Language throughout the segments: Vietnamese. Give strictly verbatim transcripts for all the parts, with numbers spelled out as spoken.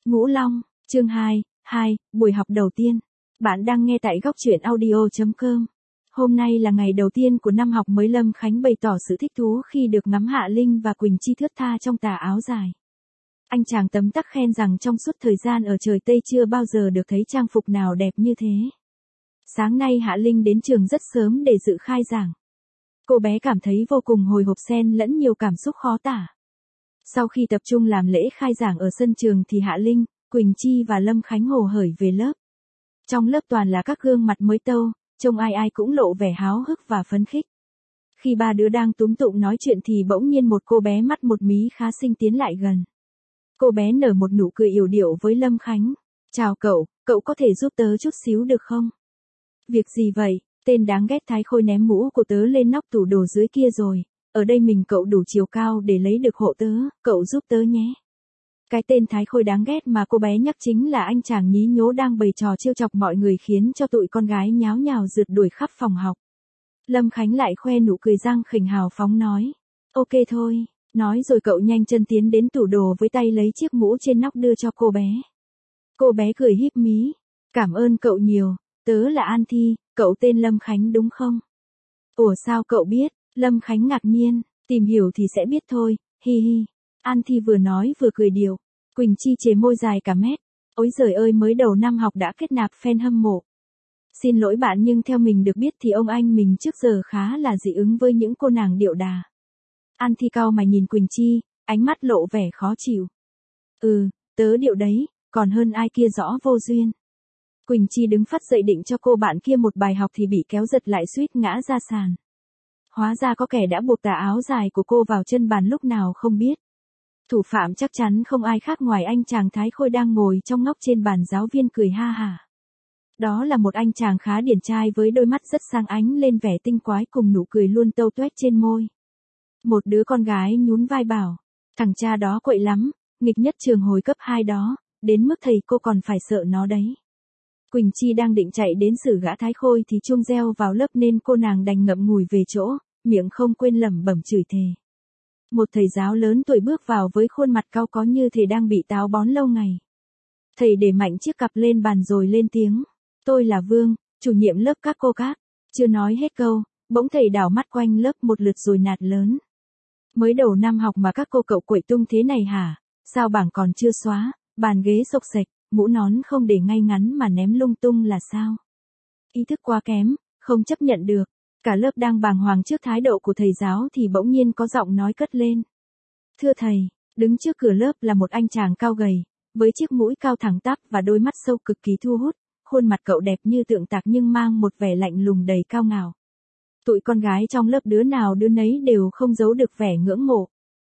Ngũ Long, chương hai, hai, buổi học đầu tiên. Bạn đang nghe tại góc truyện audio chấm com. Hôm nay là ngày đầu tiên của năm học mới. Lâm Khánh bày tỏ sự thích thú khi được ngắm Hạ Linh và Quỳnh Chi thướt tha trong tà áo dài. Anh chàng tấm tắc khen rằng trong suốt thời gian ở trời Tây chưa bao giờ được thấy trang phục nào đẹp như thế. Sáng nay Hạ Linh đến trường rất sớm để dự khai giảng. Cô bé cảm thấy vô cùng hồi hộp xen lẫn nhiều cảm xúc khó tả. Sau khi tập trung làm lễ khai giảng ở sân trường thì Hạ Linh, Quỳnh Chi và Lâm Khánh hồ hởi về lớp. Trong lớp toàn là các gương mặt mới tâu, trông ai ai cũng lộ vẻ háo hức và phấn khích. Khi ba đứa đang túm tụm nói chuyện thì bỗng nhiên một cô bé mắt một mí khá xinh tiến lại gần. Cô bé nở một nụ cười yểu điệu với Lâm Khánh. "Chào cậu, cậu có thể giúp tớ chút xíu được không?" "Việc gì vậy?" "Tên đáng ghét Thái Khôi ném mũ của tớ lên nóc tủ đồ dưới kia rồi. Ở đây mình cậu đủ chiều cao để lấy được hộ tớ, cậu giúp tớ nhé." Cái tên Thái Khôi đáng ghét mà cô bé nhắc chính là anh chàng nhí nhố đang bày trò trêu chọc mọi người khiến cho tụi con gái nháo nhào rượt đuổi khắp phòng học. Lâm Khánh lại khoe nụ cười răng khỉnh hào phóng nói. "Ok thôi." Nói rồi cậu nhanh chân tiến đến tủ đồ với tay lấy chiếc mũ trên nóc đưa cho cô bé. Cô bé cười híp mí. "Cảm ơn cậu nhiều, tớ là An Thi, cậu tên Lâm Khánh đúng không?" "Ủa sao cậu biết?" Lâm Khánh ngạc nhiên. "Tìm hiểu thì sẽ biết thôi, hi hi." An Thi vừa nói vừa cười điệu. Quỳnh Chi chề môi dài cả mét. "Ôi giời ơi, mới đầu năm học đã kết nạp fan hâm mộ. Xin lỗi bạn nhưng theo mình được biết thì ông anh mình trước giờ khá là dị ứng với những cô nàng điệu đà." An Thi cau mày nhìn Quỳnh Chi, ánh mắt lộ vẻ khó chịu. "Ừ, tớ điệu đấy, còn hơn ai kia rõ vô duyên." Quỳnh Chi đứng phắt dậy định cho cô bạn kia một bài học thì bị kéo giật lại suýt ngã ra sàn. Hóa ra có kẻ đã buộc tà áo dài của cô vào chân bàn lúc nào không biết. Thủ phạm chắc chắn không ai khác ngoài anh chàng Thái Khôi đang ngồi trong ngóc trên bàn. Giáo viên cười ha hả. Đó là một anh chàng khá điển trai với đôi mắt rất sáng ánh lên vẻ tinh quái cùng nụ cười luôn tâu tuét trên môi. Một đứa con gái nhún vai bảo, thằng cha đó quậy lắm, nghịch nhất trường hồi cấp hai đó, đến mức thầy cô còn phải sợ nó đấy. Quỳnh Chi đang định chạy đến xử gã Thái Khôi thì chuông reo vào lớp nên cô nàng đành ngậm ngùi về chỗ, miệng không quên lẩm bẩm chửi thề. Một thầy giáo lớn tuổi bước vào với khuôn mặt cau có như thể đang bị táo bón lâu ngày. Thầy để mạnh chiếc cặp lên bàn rồi lên tiếng. "Tôi là Vương, chủ nhiệm lớp các cô các." Chưa nói hết câu, bỗng thầy đảo mắt quanh lớp một lượt rồi nạt lớn. "Mới đầu năm học mà các cô cậu quậy tung thế này hả? Sao bảng còn chưa xóa, bàn ghế xộc xệch, mũ nón không để ngay ngắn mà ném lung tung là sao? Ý thức quá kém, không chấp nhận được." Cả lớp đang bàng hoàng trước thái độ của thầy giáo thì bỗng nhiên có giọng nói cất lên. "Thưa thầy." Đứng trước cửa lớp là một anh chàng cao gầy, với chiếc mũi cao thẳng tắp và đôi mắt sâu cực kỳ thu hút, khuôn mặt cậu đẹp như tượng tạc nhưng mang một vẻ lạnh lùng đầy cao ngạo. Tụi con gái trong lớp đứa nào đứa nấy đều không giấu được vẻ ngưỡng mộ.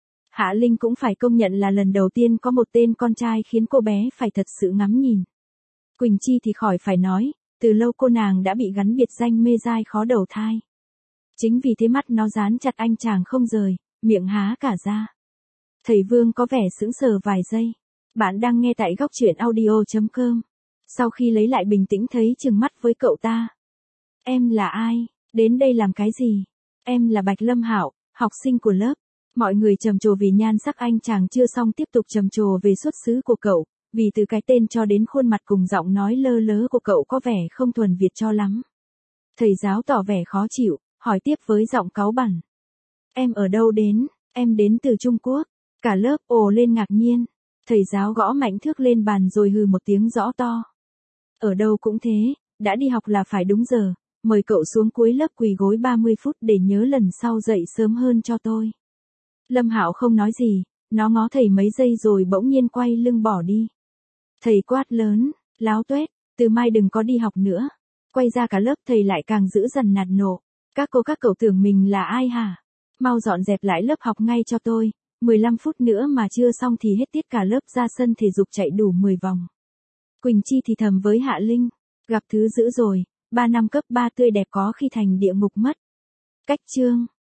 Hạ Linh cũng phải công nhận là lần đầu tiên có một tên con trai khiến cô bé phải thật sự ngắm nhìn. Quỳnh Chi thì khỏi phải nói, từ lâu cô nàng đã bị gắn biệt danh mê dai khó đầu thai. Chính vì thế mắt nó dán chặt anh chàng không rời, miệng há cả ra. Thầy Vương có vẻ sững sờ vài giây. Bạn đang nghe tại góc truyện audio chấm com. Sau khi lấy lại bình tĩnh thấy trừng mắt với cậu ta. "Em là ai? Đến đây làm cái gì?" "Em là Bạch Lâm Hạo, học sinh của lớp." Mọi người trầm trồ vì nhan sắc anh chàng chưa xong tiếp tục trầm trồ về xuất xứ của cậu, vì từ cái tên cho đến khuôn mặt cùng giọng nói lơ lớ của cậu có vẻ không thuần Việt cho lắm. Thầy giáo tỏ vẻ khó chịu, hỏi tiếp với giọng cáu bẳn. "Em ở đâu đến?" "Em đến từ Trung Quốc." Cả lớp ồ lên ngạc nhiên. Thầy giáo gõ mạnh thước lên bàn rồi hừ một tiếng rõ to. "Ở đâu cũng thế, đã đi học là phải đúng giờ, mời cậu xuống cuối lớp quỳ gối ba mươi phút để nhớ lần sau dậy sớm hơn cho tôi." Lâm Hạo không nói gì, nó ngó thầy mấy giây rồi bỗng nhiên quay lưng bỏ đi. Thầy quát lớn, "Láo tuét, từ mai đừng có đi học nữa." Quay ra cả lớp thầy lại càng dữ dằn nạt nộ. "Các cô các cậu tưởng mình là ai hả? Mau dọn dẹp lại lớp học ngay cho tôi, mười lăm phút nữa mà chưa xong thì hết tiết cả lớp ra sân thể dục chạy đủ mười vòng." Quỳnh Chi thì thầm với Hạ Linh, gặp thứ dữ rồi, ba năm cấp ba tươi đẹp có khi thành địa ngục mất. Cách chương